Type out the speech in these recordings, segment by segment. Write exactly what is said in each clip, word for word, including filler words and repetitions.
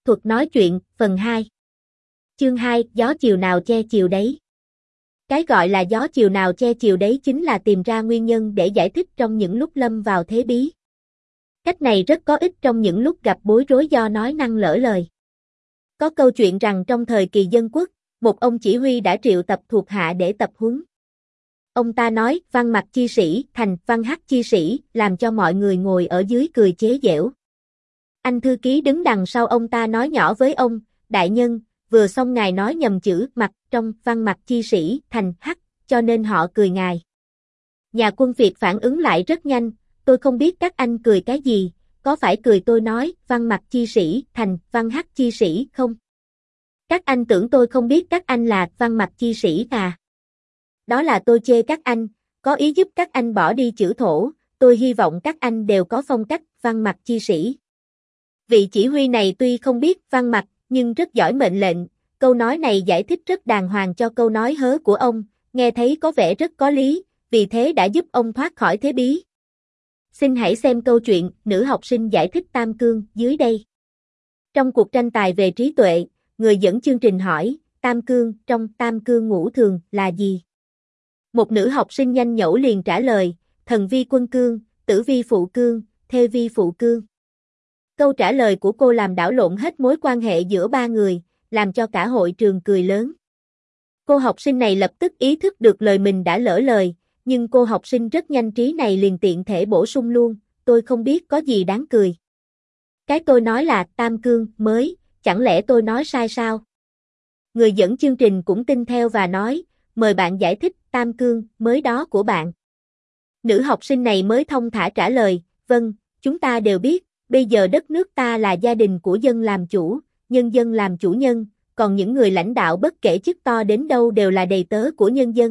thuật nói chuyện, phần hai. Chương hai, gió chiều nào che chiều đấy. Cái gọi là gió chiều nào che chiều đấy chính là tìm ra nguyên nhân để giải thích trong những lúc lâm vào thế bí. Cách này rất có ích trong những lúc gặp bối rối do nói năng lỡ lời. Có câu chuyện rằng trong thời kỳ dân quốc, một ông chỉ huy đã triệu tập thuộc hạ để tập huấn. Ông ta nói văn mặc chi sĩ thành văn hắc chi sĩ, làm cho mọi người ngồi ở dưới cười chế giễu. Anh thư ký đứng đằng sau ông ta nói nhỏ với ông, đại nhân, vừa xong ngài nói nhầm chữ mặc trong văn mặc chi sĩ thành hắc, cho nên họ cười ngài. Nhà quân Việt phản ứng lại rất nhanh, tôi không biết các anh cười cái gì, có phải cười tôi nói văn mặc chi sĩ thành văn hắc chi sĩ không? Các anh tưởng tôi không biết các anh là văn mặc chi sĩ à? Đó là tôi chê các anh, có ý giúp các anh bỏ đi chữ thổ, tôi hy vọng các anh đều có phong cách văn mặc chi sĩ. Vị chỉ huy này tuy không biết văn mặc, nhưng rất giỏi mệnh lệnh, câu nói này giải thích rất đàng hoàng cho câu nói hớ của ông, nghe thấy có vẻ rất có lý, vì thế đã giúp ông thoát khỏi thế bí. Xin hãy xem câu chuyện nữ học sinh giải thích tam cương dưới đây. Trong cuộc tranh tài về trí tuệ, người dẫn chương trình hỏi, tam cương trong tam cương ngũ thường là gì? Một nữ học sinh nhanh nhẩu liền trả lời, thần vi quân cương, tử vi phụ cương, thê vi phụ cương. Câu trả lời của cô làm đảo lộn hết mối quan hệ giữa ba người, làm cho cả hội trường cười lớn. Cô học sinh này lập tức ý thức được lời mình đã lỡ lời, nhưng cô học sinh rất nhanh trí này liền tiện thể bổ sung luôn, tôi không biết có gì đáng cười. Cái tôi nói là tam cương mới, chẳng lẽ tôi nói sai sao? Người dẫn chương trình cũng tin theo và nói, mời bạn giải thích tam cương mới đó của bạn. Nữ học sinh này mới thông thả trả lời, vâng, chúng ta đều biết, bây giờ đất nước ta là gia đình của dân làm chủ, nhân dân làm chủ nhân, còn những người lãnh đạo bất kể chức to đến đâu đều là đầy tớ của nhân dân.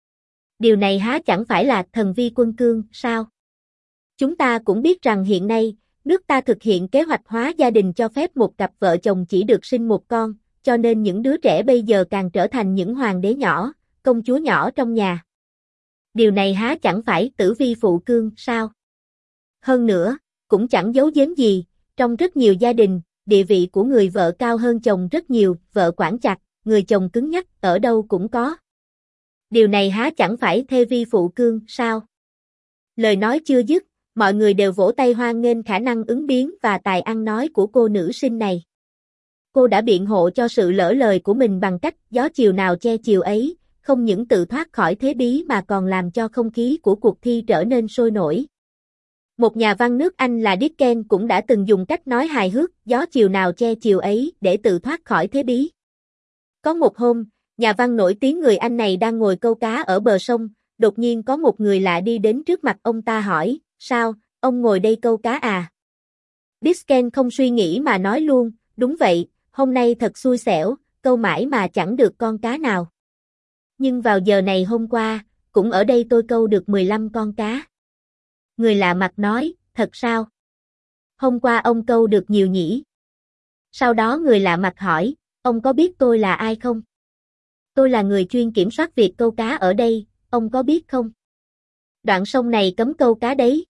Điều này há chẳng phải là thần vi quân cương, sao? Chúng ta cũng biết rằng hiện nay, nước ta thực hiện kế hoạch hóa gia đình cho phép một cặp vợ chồng chỉ được sinh một con, cho nên những đứa trẻ bây giờ càng trở thành những hoàng đế nhỏ, công chúa nhỏ trong nhà. Điều này há chẳng phải tử vi phụ cương, sao? Hơn nữa, cũng chẳng giấu giếm gì, trong rất nhiều gia đình, địa vị của người vợ cao hơn chồng rất nhiều, vợ quản chặt, người chồng cứng nhắc, ở đâu cũng có. Điều này há chẳng phải thê vi phụ cương, sao? Lời nói chưa dứt, mọi người đều vỗ tay hoan nghênh khả năng ứng biến và tài ăn nói của cô nữ sinh này. Cô đã biện hộ cho sự lỡ lời của mình bằng cách gió chiều nào che chiều ấy, không những tự thoát khỏi thế bí mà còn làm cho không khí của cuộc thi trở nên sôi nổi. Một nhà văn nước Anh là Dickens cũng đã từng dùng cách nói hài hước gió chiều nào che chiều ấy để tự thoát khỏi thế bí. Có một hôm, nhà văn nổi tiếng người Anh này đang ngồi câu cá ở bờ sông, đột nhiên có một người lạ đi đến trước mặt ông ta hỏi, sao, ông ngồi đây câu cá à? Dickens không suy nghĩ mà nói luôn, đúng vậy, hôm nay thật xui xẻo, câu mãi mà chẳng được con cá nào. Nhưng vào giờ này hôm qua, cũng ở đây tôi câu được mười lăm con cá. Người lạ mặt nói, thật sao? Hôm qua ông câu được nhiều nhỉ? Sau đó người lạ mặt hỏi, ông có biết tôi là ai không? Tôi là người chuyên kiểm soát việc câu cá ở đây, ông có biết không? Đoạn sông này cấm câu cá đấy.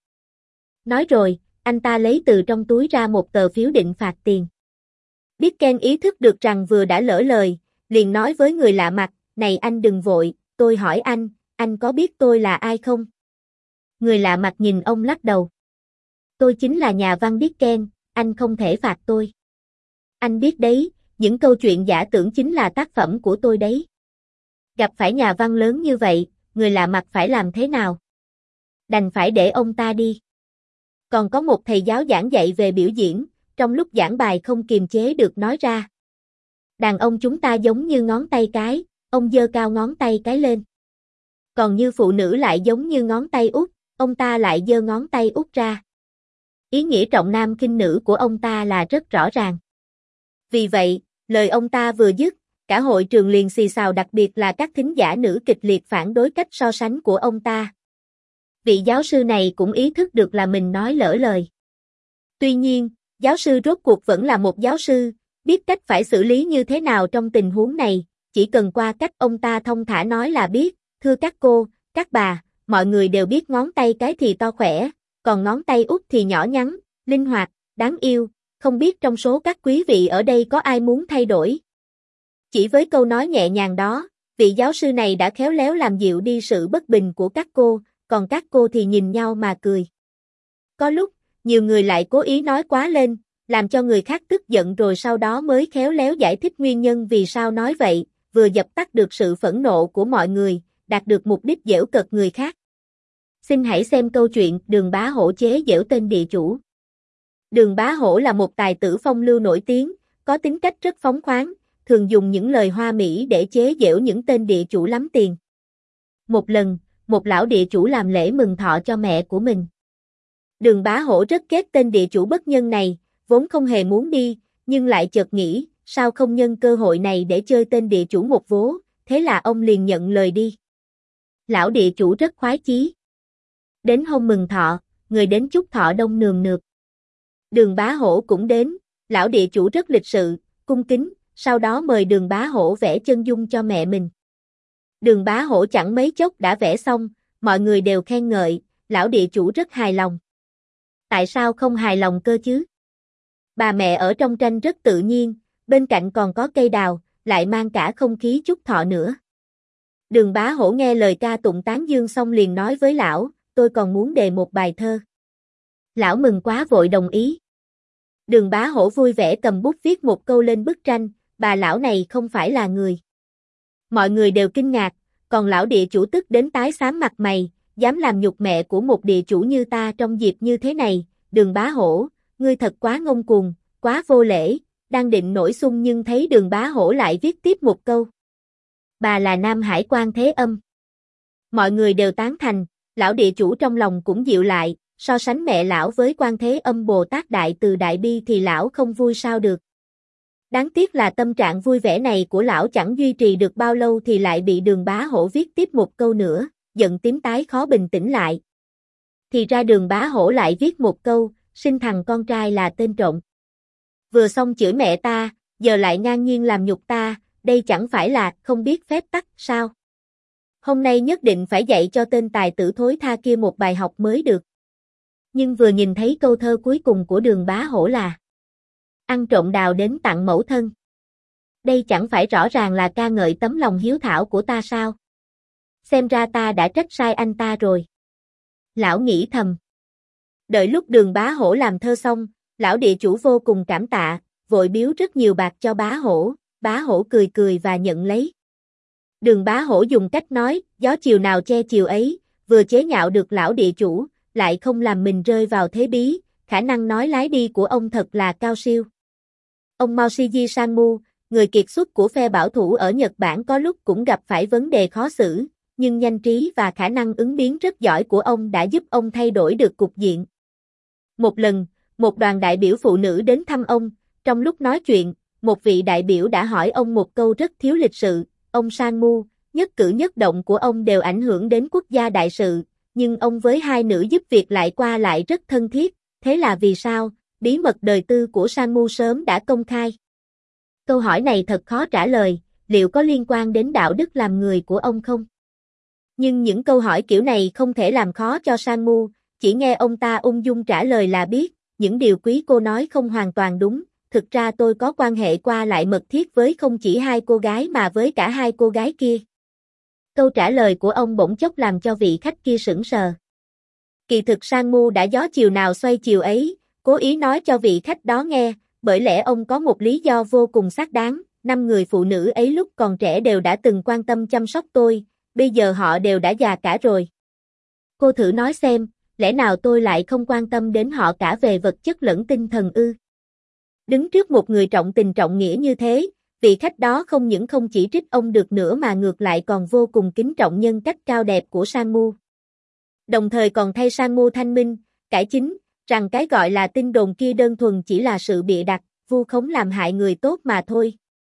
Nói rồi, anh ta lấy từ trong túi ra một tờ phiếu định phạt tiền. Dickens ý thức được rằng vừa đã lỡ lời, liền nói với người lạ mặt, này anh đừng vội, tôi hỏi anh, anh có biết tôi là ai không? Người lạ mặt nhìn ông lắc đầu. Tôi chính là nhà văn Dickens, anh không thể phạt tôi. Anh biết đấy, những câu chuyện giả tưởng chính là tác phẩm của tôi đấy. Gặp phải nhà văn lớn như vậy, người lạ mặt phải làm thế nào? Đành phải để ông ta đi. Còn có một thầy giáo giảng dạy về biểu diễn, trong lúc giảng bài không kiềm chế được nói ra. Đàn ông chúng ta giống như ngón tay cái, ông giơ cao ngón tay cái lên. Còn như phụ nữ lại giống như ngón tay út, ông ta lại giơ ngón tay út ra. Ý nghĩa trọng nam khinh nữ của ông ta là rất rõ ràng. Vì vậy, lời ông ta vừa dứt, cả hội trường liền xì xào, đặc biệt là các thính giả nữ kịch liệt phản đối cách so sánh của ông ta. Vị giáo sư này cũng ý thức được là mình nói lỡ lời. Tuy nhiên, giáo sư rốt cuộc vẫn là một giáo sư, biết cách phải xử lý như thế nào trong tình huống này, chỉ cần qua cách ông ta thông thả nói là biết, thưa các cô, các bà, mọi người đều biết ngón tay cái thì to khỏe, còn ngón tay út thì nhỏ nhắn, linh hoạt, đáng yêu, không biết trong số các quý vị ở đây có ai muốn thay đổi. Chỉ với câu nói nhẹ nhàng đó, vị giáo sư này đã khéo léo làm dịu đi sự bất bình của các cô, còn các cô thì nhìn nhau mà cười. Có lúc, nhiều người lại cố ý nói quá lên, làm cho người khác tức giận rồi sau đó mới khéo léo giải thích nguyên nhân vì sao nói vậy, vừa dập tắt được sự phẫn nộ của mọi người, đạt được mục đích giễu cợt người khác. Xin hãy xem câu chuyện Đường Bá Hổ chế giễu tên địa chủ. Đường Bá Hổ là một tài tử phong lưu nổi tiếng, có tính cách rất phóng khoáng, thường dùng những lời hoa mỹ để chế giễu những tên địa chủ lắm tiền. Một lần, một lão địa chủ làm lễ mừng thọ cho mẹ của mình. Đường Bá Hổ rất ghét tên địa chủ bất nhân này, vốn không hề muốn đi, nhưng lại chợt nghĩ, sao không nhân cơ hội này để chơi tên địa chủ một vố, thế là ông liền nhận lời đi. Lão địa chủ rất khoái chí. Đến hôm mừng thọ, người đến chúc thọ đông nườm nượp. Đường Bá Hổ cũng đến, lão địa chủ rất lịch sự, cung kính, sau đó mời Đường Bá Hổ vẽ chân dung cho mẹ mình. Đường Bá Hổ chẳng mấy chốc đã vẽ xong, mọi người đều khen ngợi, lão địa chủ rất hài lòng. Tại sao không hài lòng cơ chứ? Bà mẹ ở trong tranh rất tự nhiên, bên cạnh còn có cây đào, lại mang cả không khí chúc thọ nữa. Đường Bá Hổ nghe lời ca tụng tán dương xong liền nói với lão, tôi còn muốn đề một bài thơ. Lão mừng quá vội đồng ý. Đường Bá Hổ vui vẻ cầm bút viết một câu lên bức tranh, bà lão này không phải là người. Mọi người đều kinh ngạc, còn lão địa chủ tức đến tái xám mặt mày, dám làm nhục mẹ của một địa chủ như ta trong dịp như thế này, Đường Bá Hổ, ngươi thật quá ngông cuồng, quá vô lễ, đang định nổi xung nhưng thấy Đường Bá Hổ lại viết tiếp một câu. Bà là Nam Hải Quan Thế Âm. Mọi người đều tán thành, lão địa chủ trong lòng cũng dịu lại, so sánh mẹ lão với Quan Thế Âm Bồ Tát Đại Từ Đại Bi thì lão không vui sao được. Đáng tiếc là tâm trạng vui vẻ này của lão chẳng duy trì được bao lâu thì lại bị Đường Bá Hổ viết tiếp một câu nữa, giận tím tái khó bình tĩnh lại. Thì ra Đường Bá Hổ lại viết một câu, sinh thằng con trai là tên trộm. Vừa xong chửi mẹ ta, giờ lại ngang nhiên làm nhục ta, đây chẳng phải là không biết phép tắc sao? Hôm nay nhất định phải dạy cho tên tài tử thối tha kia một bài học mới được. Nhưng vừa nhìn thấy câu thơ cuối cùng của Đường Bá Hổ là ăn trộm đào đến tặng mẫu thân. Đây chẳng phải rõ ràng là ca ngợi tấm lòng hiếu thảo của ta sao? Xem ra ta đã trách sai anh ta rồi. Lão nghĩ thầm. Đợi lúc Đường Bá Hổ làm thơ xong, lão địa chủ vô cùng cảm tạ, vội biếu rất nhiều bạc cho Bá Hổ, Bá Hổ cười cười và nhận lấy. Đường Bá Hổ dùng cách nói, gió chiều nào che chiều ấy, vừa chế nhạo được lão địa chủ, lại không làm mình rơi vào thế bí, khả năng nói lái đi của ông thật là cao siêu. Ông Moshiji Sanmu, người kiệt xuất của phe bảo thủ ở Nhật Bản có lúc cũng gặp phải vấn đề khó xử, nhưng nhanh trí và khả năng ứng biến rất giỏi của ông đã giúp ông thay đổi được cục diện. Một lần, một đoàn đại biểu phụ nữ đến thăm ông, trong lúc nói chuyện, một vị đại biểu đã hỏi ông một câu rất thiếu lịch sự, ông Sanmu, nhất cử nhất động của ông đều ảnh hưởng đến quốc gia đại sự, nhưng ông với hai nữ giúp việc lại qua lại rất thân thiết, thế là vì sao? Bí mật đời tư của Sanmu sớm đã công khai. Câu hỏi này thật khó trả lời, liệu có liên quan đến đạo đức làm người của ông không? Nhưng những câu hỏi kiểu này không thể làm khó cho Sanmu, chỉ nghe ông ta ung dung trả lời là biết, những điều quý cô nói không hoàn toàn đúng, thực ra tôi có quan hệ qua lại mật thiết với không chỉ hai cô gái mà với cả hai cô gái kia. Câu trả lời của ông bỗng chốc làm cho vị khách kia sững sờ. Kỳ thực Sanmu đã gió chiều nào xoay chiều ấy, cố ý nói cho vị khách đó nghe, bởi lẽ ông có một lý do vô cùng xác đáng, năm người phụ nữ ấy lúc còn trẻ đều đã từng quan tâm chăm sóc tôi, bây giờ họ đều đã già cả rồi. Cô thử nói xem, lẽ nào tôi lại không quan tâm đến họ cả về vật chất lẫn tinh thần ư? Đứng trước một người trọng tình trọng nghĩa như thế, vị khách đó không những không chỉ trích ông được nữa mà ngược lại còn vô cùng kính trọng nhân cách cao đẹp của Sanmu. Đồng thời còn thay Sanmu thanh minh, cải chính, rằng cái gọi là tin đồn kia đơn thuần chỉ là sự bịa đặt, vu khống làm hại người tốt mà thôi.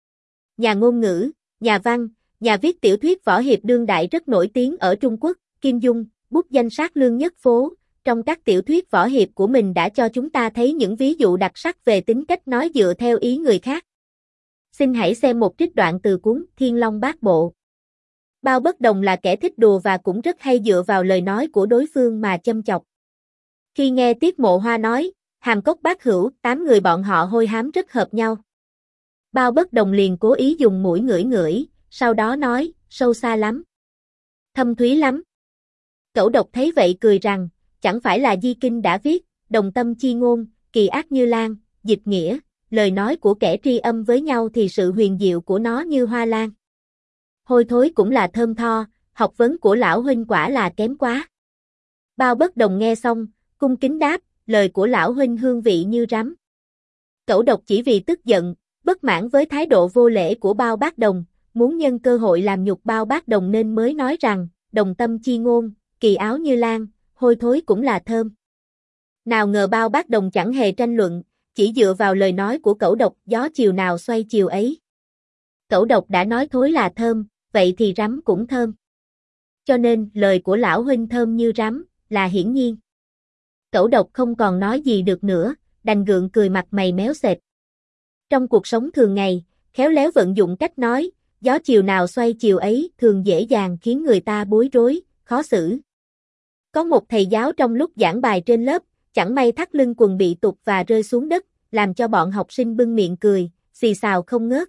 Nhà ngôn ngữ, nhà văn, nhà viết tiểu thuyết võ hiệp đương đại rất nổi tiếng ở Trung Quốc, Kim Dung, bút danh sát lương nhất phố, trong các tiểu thuyết võ hiệp của mình đã cho chúng ta thấy những ví dụ đặc sắc về tính cách nói dựa theo ý người khác. Xin hãy xem một trích đoạn từ cuốn Thiên Long Bát Bộ. Bao Bất Đồng là kẻ thích đùa và cũng rất hay dựa vào lời nói của đối phương mà châm chọc. Khi nghe Tiết Mộ Hoa nói, Hàm Cốc Bát Hữu, tám người bọn họ hôi hám rất hợp nhau. Bao Bất Đồng liền cố ý dùng mũi ngửi ngửi, sau đó nói, sâu xa lắm. Thâm thúy lắm. Cẩu Độc thấy vậy cười rằng, chẳng phải là Di Kinh đã viết, đồng tâm chi ngôn, kỳ ác như lan, dịch nghĩa, lời nói của kẻ tri âm với nhau thì sự huyền diệu của nó như hoa lan. Hôi thối cũng là thơm tho, học vấn của lão huynh quả là kém quá. Bao Bất Đồng nghe xong, cung kính đáp, lời của lão huynh hương vị như rắm. Cẩu Độc chỉ vì tức giận, bất mãn với thái độ vô lễ của Bao Bác Đồng, muốn nhân cơ hội làm nhục Bao Bác Đồng nên mới nói rằng, đồng tâm chi ngôn, kỳ áo như lan, hôi thối cũng là thơm. Nào ngờ Bao Bác Đồng chẳng hề tranh luận, chỉ dựa vào lời nói của Cẩu Độc, gió chiều nào xoay chiều ấy. Cẩu Độc đã nói thối là thơm, vậy thì rắm cũng thơm. Cho nên, lời của lão huynh thơm như rắm, là hiển nhiên. Cẩu Độc không còn nói gì được nữa, đành gượng cười mặt mày méo xệch. Trong cuộc sống thường ngày, khéo léo vận dụng cách nói, gió chiều nào xoay chiều ấy thường dễ dàng khiến người ta bối rối, khó xử. Có một thầy giáo trong lúc giảng bài trên lớp, chẳng may thắt lưng quần bị tụt và rơi xuống đất, làm cho bọn học sinh bưng miệng cười, xì xào không ngớt.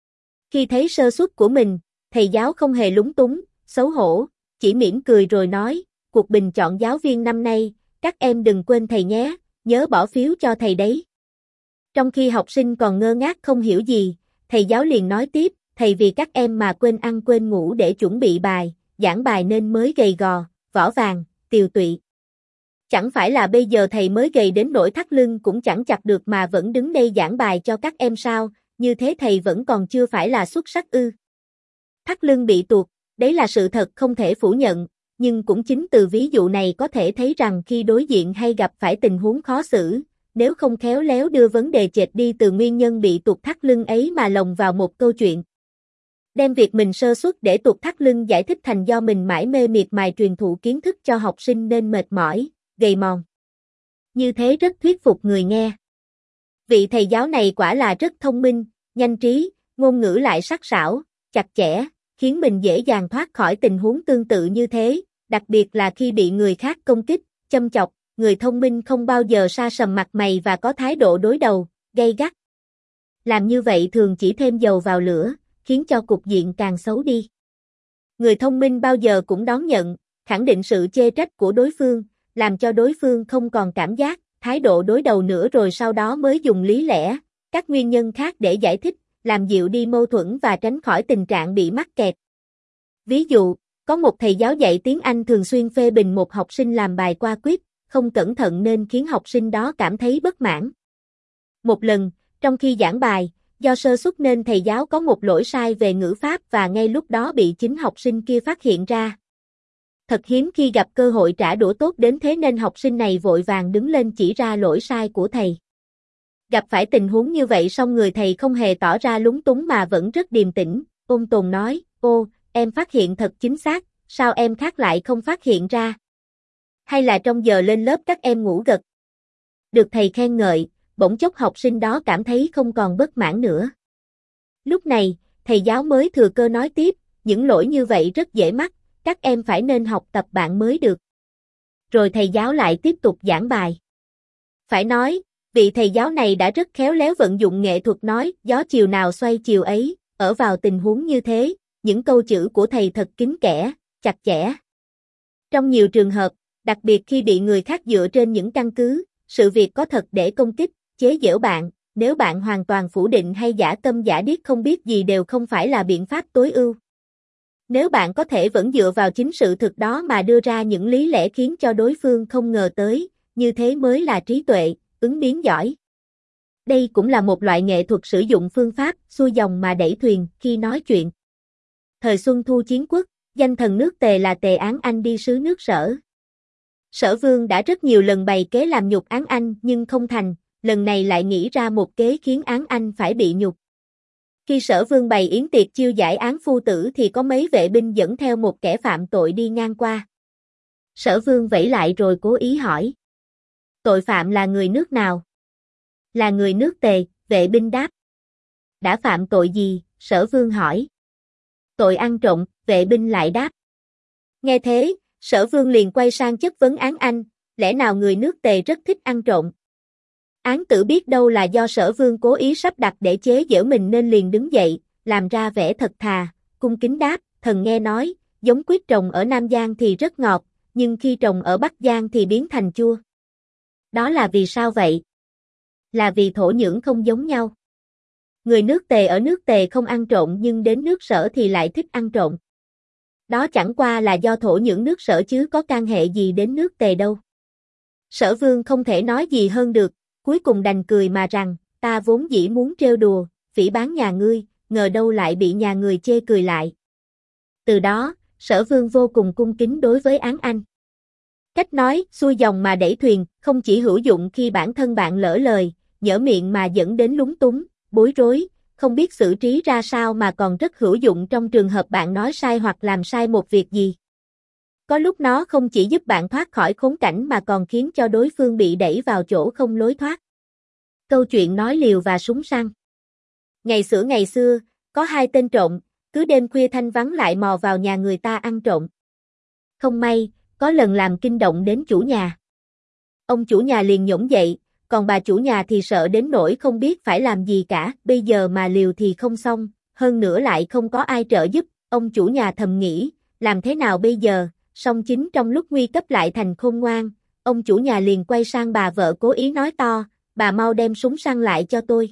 Khi thấy sơ suất của mình, thầy giáo không hề lúng túng, xấu hổ, chỉ mỉm cười rồi nói, cuộc bình chọn giáo viên năm nay, các em đừng quên thầy nhé, nhớ bỏ phiếu cho thầy đấy. Trong khi học sinh còn ngơ ngác không hiểu gì, thầy giáo liền nói tiếp, thầy vì các em mà quên ăn quên ngủ để chuẩn bị bài, giảng bài nên mới gầy gò, vỏ vàng, tiều tụy. Chẳng phải là bây giờ thầy mới gầy đến nỗi thắt lưng cũng chẳng chặt được mà vẫn đứng đây giảng bài cho các em sao, như thế thầy vẫn còn chưa phải là xuất sắc ư. Thắt lưng bị tuột, đấy là sự thật không thể phủ nhận, nhưng cũng chính từ ví dụ này có thể thấy rằng khi đối diện hay gặp phải tình huống khó xử, nếu không khéo léo đưa vấn đề chệch đi từ nguyên nhân bị tuột thắt lưng ấy mà lồng vào một câu chuyện. Đem việc mình sơ suất để tuột thắt lưng giải thích thành do mình mãi mê miệt mài truyền thụ kiến thức cho học sinh nên mệt mỏi, gầy mòn. Như thế rất thuyết phục người nghe. Vị thầy giáo này quả là rất thông minh, nhanh trí, ngôn ngữ lại sắc sảo, chặt chẽ, khiến mình dễ dàng thoát khỏi tình huống tương tự như thế, đặc biệt là khi bị người khác công kích, châm chọc, người thông minh không bao giờ sa sầm mặt mày và có thái độ đối đầu, gay gắt. Làm như vậy thường chỉ thêm dầu vào lửa, khiến cho cục diện càng xấu đi. Người thông minh bao giờ cũng đón nhận, khẳng định sự chê trách của đối phương, làm cho đối phương không còn cảm giác, thái độ đối đầu nữa rồi sau đó mới dùng lý lẽ, các nguyên nhân khác để giải thích, làm dịu đi mâu thuẫn và tránh khỏi tình trạng bị mắc kẹt. Ví dụ, có một thầy giáo dạy tiếng Anh thường xuyên phê bình một học sinh làm bài qua quiz, không cẩn thận nên khiến học sinh đó cảm thấy bất mãn. Một lần, trong khi giảng bài, do sơ suất nên thầy giáo có một lỗi sai về ngữ pháp và ngay lúc đó bị chính học sinh kia phát hiện ra. Thật hiếm khi gặp cơ hội trả đũa tốt đến thế nên học sinh này vội vàng đứng lên chỉ ra lỗi sai của thầy. Gặp phải tình huống như vậy song người thầy không hề tỏ ra lúng túng mà vẫn rất điềm tĩnh, ôn tồn nói, ô, em phát hiện thật chính xác, sao em khác lại không phát hiện ra? Hay là trong giờ lên lớp các em ngủ gật? Được thầy khen ngợi, bỗng chốc học sinh đó cảm thấy không còn bất mãn nữa. Lúc này, thầy giáo mới thừa cơ nói tiếp, những lỗi như vậy rất dễ mắc, các em phải nên học tập bạn mới được. Rồi thầy giáo lại tiếp tục giảng bài. Phải nói, vị thầy giáo này đã rất khéo léo vận dụng nghệ thuật nói, gió chiều nào xoay chiều ấy, ở vào tình huống như thế, những câu chữ của thầy thật kín kẽ, chặt chẽ. Trong nhiều trường hợp, đặc biệt khi bị người khác dựa trên những căn cứ, sự việc có thật để công kích, chế giễu bạn, nếu bạn hoàn toàn phủ định hay giả tâm giả điếc không biết gì đều không phải là biện pháp tối ưu. Nếu bạn có thể vẫn dựa vào chính sự thực đó mà đưa ra những lý lẽ khiến cho đối phương không ngờ tới, như thế mới là trí tuệ, ứng biến giỏi. Đây cũng là một loại nghệ thuật sử dụng phương pháp xuôi dòng mà đẩy thuyền khi nói chuyện. Thời Xuân Thu Chiến Quốc, danh thần nước Tề là Tề Án Anh đi sứ nước Sở. Sở Vương đã rất nhiều lần bày kế làm nhục Án Anh nhưng không thành, lần này lại nghĩ ra một kế khiến Án Anh phải bị nhục. Khi Sở Vương bày yến tiệc chiêu giải án phu tử thì có mấy vệ binh dẫn theo một kẻ phạm tội đi ngang qua. Sở Vương vẫy lại rồi cố ý hỏi. Tội phạm là người nước nào? Là người nước Tề, vệ binh đáp. Đã phạm tội gì? Sở Vương hỏi. Tội ăn trộm, vệ binh lại đáp. Nghe thế, Sở Vương liền quay sang chất vấn Án Anh, lẽ nào người nước Tề rất thích ăn trộm? Án Tử biết đâu là do Sở Vương cố ý sắp đặt để chế giễu mình nên liền đứng dậy, làm ra vẻ thật thà, cung kính đáp, thần nghe nói, giống quýt trồng ở Nam Giang thì rất ngọt, nhưng khi trồng ở Bắc Giang thì biến thành chua. Đó là vì sao vậy? Là vì thổ nhưỡng không giống nhau. Người nước Tề ở nước Tề không ăn trộn nhưng đến nước Sở thì lại thích ăn trộn. Đó chẳng qua là do thổ nhưỡng nước Sở chứ có can hệ gì đến nước Tề đâu. Sở Vương không thể nói gì hơn được, cuối cùng đành cười mà rằng, ta vốn dĩ muốn trêu đùa, phỉ báng nhà ngươi, ngờ đâu lại bị nhà người chê cười lại. Từ đó, Sở Vương vô cùng cung kính đối với Án Anh. Cách nói, xuôi dòng mà đẩy thuyền, không chỉ hữu dụng khi bản thân bạn lỡ lời, nhỡ miệng mà dẫn đến lúng túng, bối rối, không biết xử trí ra sao mà còn rất hữu dụng trong trường hợp bạn nói sai hoặc làm sai một việc gì. Có lúc nó không chỉ giúp bạn thoát khỏi khốn cảnh mà còn khiến cho đối phương bị đẩy vào chỗ không lối thoát. Câu chuyện nói liều và súng săn. Ngày xưa ngày xưa, có hai tên trộm, cứ đêm khuya thanh vắng lại mò vào nhà người ta ăn trộm. Không may, có lần làm kinh động đến chủ nhà. Ông chủ nhà liền nhổm dậy, còn bà chủ nhà thì sợ đến nỗi không biết phải làm gì cả, bây giờ mà liều thì không xong, hơn nữa lại không có ai trợ giúp, ông chủ nhà thầm nghĩ, làm thế nào bây giờ, song chính trong lúc nguy cấp lại thành khôn ngoan, ông chủ nhà liền quay sang bà vợ cố ý nói to, bà mau đem súng săn lại cho tôi.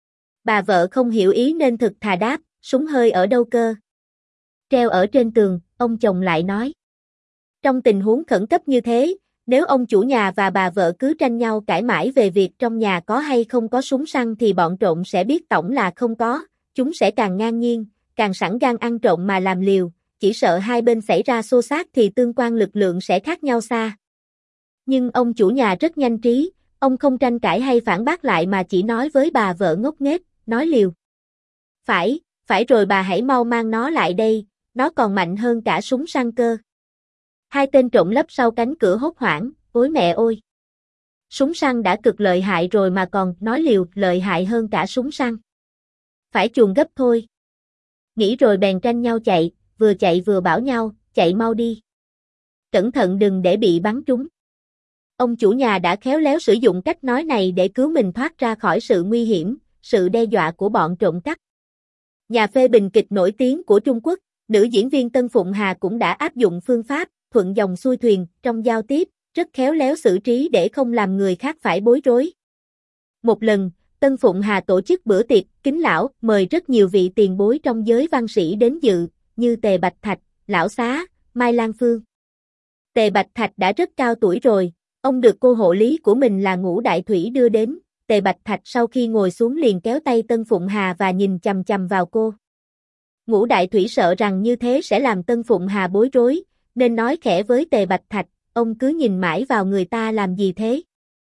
Bà vợ không hiểu ý nên thực thà đáp, súng hơi ở đâu cơ? Treo ở trên tường, ông chồng lại nói. Trong tình huống khẩn cấp như thế, nếu ông chủ nhà và bà vợ cứ tranh nhau cãi mãi về việc trong nhà có hay không có súng săn thì bọn trộm sẽ biết tổng là không có, chúng sẽ càng ngang nhiên, càng sẵn gan ăn trộm mà làm liều, chỉ sợ hai bên xảy ra xô xát thì tương quan lực lượng sẽ khác nhau xa. Nhưng ông chủ nhà rất nhanh trí, ông không tranh cãi hay phản bác lại mà chỉ nói với bà vợ ngốc nghếch, nói liều. Phải, phải rồi bà hãy mau mang nó lại đây, nó còn mạnh hơn cả súng săn cơ. Hai tên trộm lấp sau cánh cửa hốt hoảng, ôi mẹ ơi! Súng săn đã cực lợi hại rồi mà còn nói liều lợi hại hơn cả súng săn. Phải chuồn gấp thôi. Nghĩ rồi bèn tranh nhau chạy, vừa chạy vừa bảo nhau, chạy mau đi. Cẩn thận đừng để bị bắn trúng. Ông chủ nhà đã khéo léo sử dụng cách nói này để cứu mình thoát ra khỏi sự nguy hiểm, sự đe dọa của bọn trộm cắp. Nhà phê bình kịch nổi tiếng của Trung Quốc, nữ diễn viên Tân Phụng Hà cũng đã áp dụng phương pháp thuận dòng xuôi thuyền trong giao tiếp, rất khéo léo xử trí để không làm người khác phải bối rối. Một lần, Tân Phụng Hà tổ chức bữa tiệc kính lão, mời rất nhiều vị tiền bối trong giới văn sĩ đến dự, như Tề Bạch Thạch, Lão Xá, Mai Lan Phương. Tề Bạch Thạch đã rất cao tuổi rồi, ông được cô hộ lý của mình là Ngũ Đại Thủy đưa đến, Tề Bạch Thạch sau khi ngồi xuống liền kéo tay Tân Phụng Hà và nhìn chằm chằm vào cô. Ngũ Đại Thủy sợ rằng như thế sẽ làm Tân Phụng Hà bối rối, nên nói khẽ với Tề Bạch Thạch, ông cứ nhìn mãi vào người ta làm gì thế?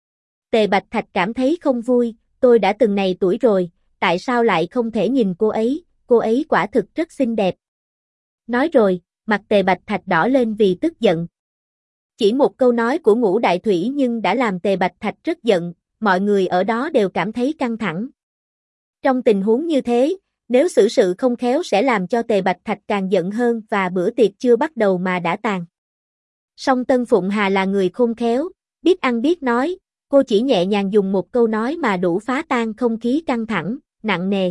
Tề Bạch Thạch cảm thấy không vui, tôi đã từng này tuổi rồi, tại sao lại không thể nhìn cô ấy, cô ấy quả thực rất xinh đẹp. Nói rồi, mặt Tề Bạch Thạch đỏ lên vì tức giận. Chỉ một câu nói của Ngũ Đại Thủy nhưng đã làm Tề Bạch Thạch rất giận, mọi người ở đó đều cảm thấy căng thẳng. Trong tình huống như thế, nếu xử sự không khéo sẽ làm cho Tề Bạch Thạch càng giận hơn và bữa tiệc chưa bắt đầu mà đã tàn. Song Tân Phụng Hà là người khôn khéo, biết ăn biết nói, cô chỉ nhẹ nhàng dùng một câu nói mà đủ phá tan không khí căng thẳng, nặng nề.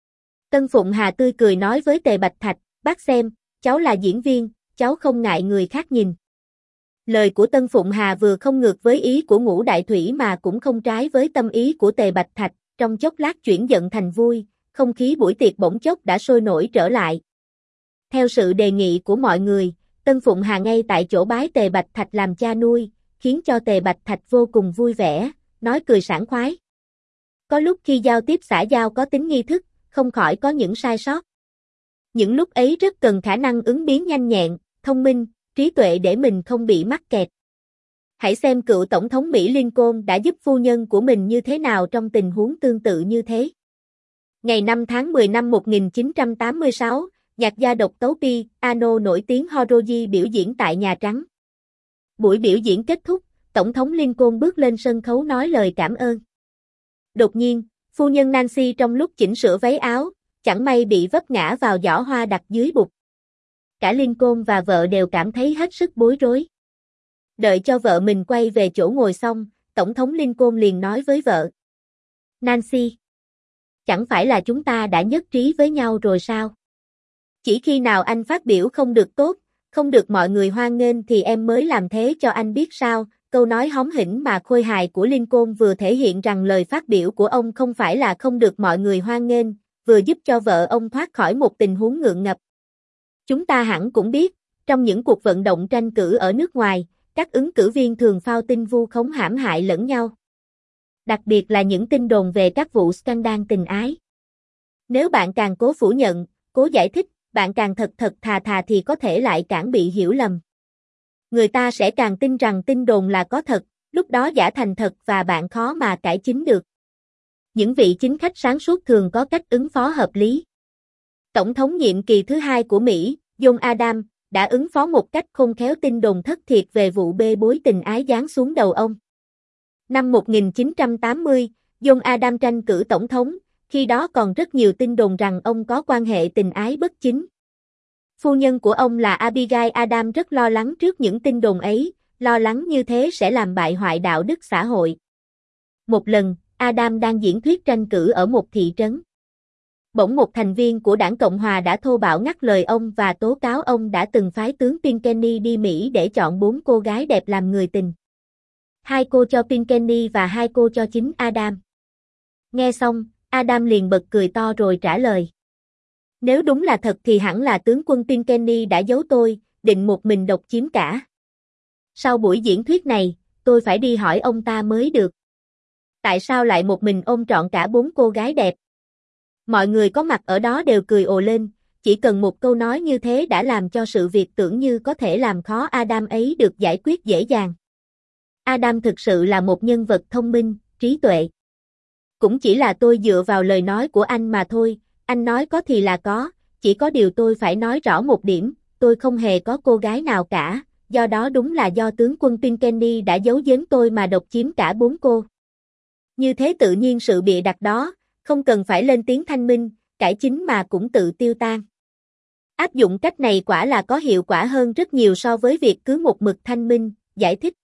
Tân Phụng Hà tươi cười nói với Tề Bạch Thạch, bác xem, cháu là diễn viên, cháu không ngại người khác nhìn. Lời của Tân Phụng Hà vừa không ngược với ý của Ngũ Đại Thủy mà cũng không trái với tâm ý của Tề Bạch Thạch, trong chốc lát chuyển giận thành vui, không khí buổi tiệc bỗng chốc đã sôi nổi trở lại. Theo sự đề nghị của mọi người, Tân Phụng Hà ngay tại chỗ bái Tề Bạch Thạch làm cha nuôi, khiến cho Tề Bạch Thạch vô cùng vui vẻ, nói cười sảng khoái. Có lúc khi giao tiếp xã giao có tính nghi thức, không khỏi có những sai sót. Những lúc ấy rất cần khả năng ứng biến nhanh nhẹn, thông minh, trí tuệ để mình không bị mắc kẹt. Hãy xem cựu Tổng thống Mỹ Lincoln đã giúp phu nhân của mình như thế nào trong tình huống tương tự như thế. Ngày năm tháng mười năm một nghìn chín trăm tám mươi sáu, nhạc gia độc tấu piano nổi tiếng Hiroji biểu diễn tại Nhà Trắng. Buổi biểu diễn kết thúc, Tổng thống Lincoln bước lên sân khấu nói lời cảm ơn. Đột nhiên, phu nhân Nancy trong lúc chỉnh sửa váy áo, chẳng may bị vấp ngã vào giỏ hoa đặt dưới bục. Cả Lincoln và vợ đều cảm thấy hết sức bối rối. Đợi cho vợ mình quay về chỗ ngồi xong, Tổng thống Lincoln liền nói với vợ, Nancy, chẳng phải là chúng ta đã nhất trí với nhau rồi sao? Chỉ khi nào anh phát biểu không được tốt, không được mọi người hoan nghênh thì em mới làm thế cho anh biết sao? Câu nói hóm hỉnh mà khôi hài của Lincoln vừa thể hiện rằng lời phát biểu của ông không phải là không được mọi người hoan nghênh, vừa giúp cho vợ ông thoát khỏi một tình huống ngượng ngập. Chúng ta hẳn cũng biết, trong những cuộc vận động tranh cử ở nước ngoài, các ứng cử viên thường phao tin vu khống hãm hại lẫn nhau. Đặc biệt là những tin đồn về các vụ scandal tình ái. Nếu bạn càng cố phủ nhận, cố giải thích, bạn càng thật thật thà thà thì có thể lại càng bị hiểu lầm. Người ta sẽ càng tin rằng tin đồn là có thật, lúc đó giả thành thật và bạn khó mà cải chính được. Những vị chính khách sáng suốt thường có cách ứng phó hợp lý. Tổng thống nhiệm kỳ thứ hai của Mỹ, John Adams, đã ứng phó một cách khôn khéo tin đồn thất thiệt về vụ bê bối tình ái giáng xuống đầu ông. Năm một nghìn chín trăm tám mươi, John Adams tranh cử tổng thống, khi đó còn rất nhiều tin đồn rằng ông có quan hệ tình ái bất chính. Phu nhân của ông là Abigail Adams rất lo lắng trước những tin đồn ấy, lo lắng như thế sẽ làm bại hoại đạo đức xã hội. Một lần, Adams đang diễn thuyết tranh cử ở một thị trấn. Bỗng một thành viên của đảng Cộng Hòa đã thô bạo ngắt lời ông và tố cáo ông đã từng phái tướng Pinckney đi Mỹ để chọn bốn cô gái đẹp làm người tình. Hai cô cho Pinckney và hai cô cho chính Adams. Nghe xong, Adams liền bật cười to rồi trả lời. Nếu đúng là thật thì hẳn là tướng quân Pinckney đã giấu tôi, định một mình độc chiếm cả. Sau buổi diễn thuyết này, tôi phải đi hỏi ông ta mới được. Tại sao lại một mình ông trọn cả bốn cô gái đẹp? Mọi người có mặt ở đó đều cười ồ lên, chỉ cần một câu nói như thế đã làm cho sự việc tưởng như có thể làm khó Adam ấy được giải quyết dễ dàng. Adam thực sự là một nhân vật thông minh, trí tuệ. Cũng chỉ là tôi dựa vào lời nói của anh mà thôi, anh nói có thì là có, chỉ có điều tôi phải nói rõ một điểm, tôi không hề có cô gái nào cả, do đó đúng là do tướng quân Pinckney đã giấu giếm tôi mà độc chiếm cả bốn cô. Như thế tự nhiên sự bịa đặt đó, không cần phải lên tiếng thanh minh, cải chính mà cũng tự tiêu tan. Áp dụng cách này quả là có hiệu quả hơn rất nhiều so với việc cứ một mực thanh minh, giải thích.